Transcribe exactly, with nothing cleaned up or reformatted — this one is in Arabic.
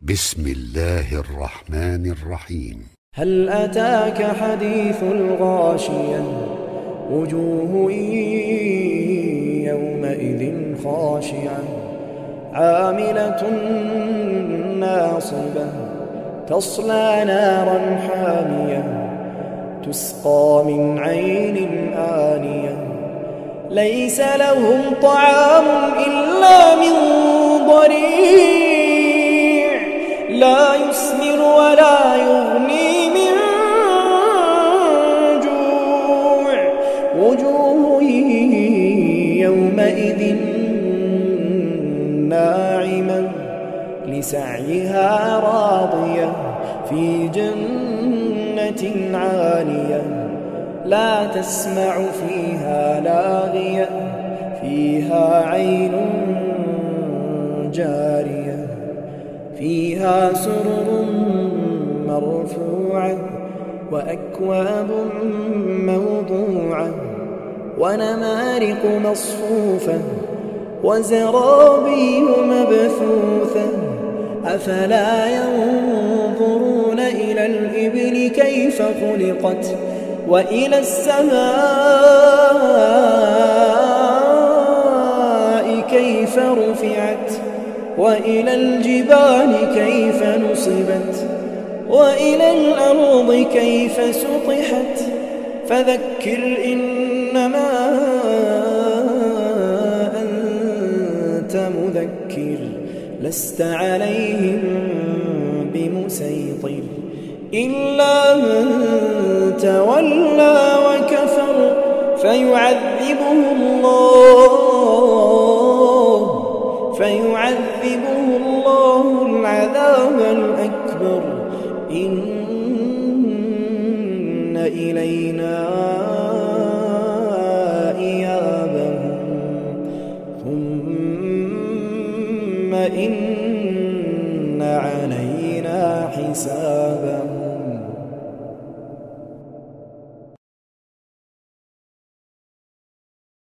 بسم الله الرحمن الرحيم. هل أتاك حديث الغاشية وجوه يومئذ خاشعة عاملة ناصبة تصلى نارا حامية تسقى من عين آنية ليس لهم طعام إلا من ضريع لا يسمن ولا يغني من جوع وجوه يومئذ ناعمة لسعيها راضية في جنة عالية لا تسمع فيها لاغية فيها عين جارية فيها سرر مرفوعة وأكواب موضوعة ونمارق مصفوفة وزرابي مبثوثة أفلا ينظرون إلى الإبل كيف خلقت وإلى السماء كيف رفعت وإلى الجبال كيف نصبت وإلى الأرض كيف سطحت فذكر إنما أنت مذكر لست عليهم بمسيطر إلا من تولى وكفر فيعذبه الله فيعذبه الله العذاب الأكبر إن إلينا إيابهم ثم إن علينا حسابهم.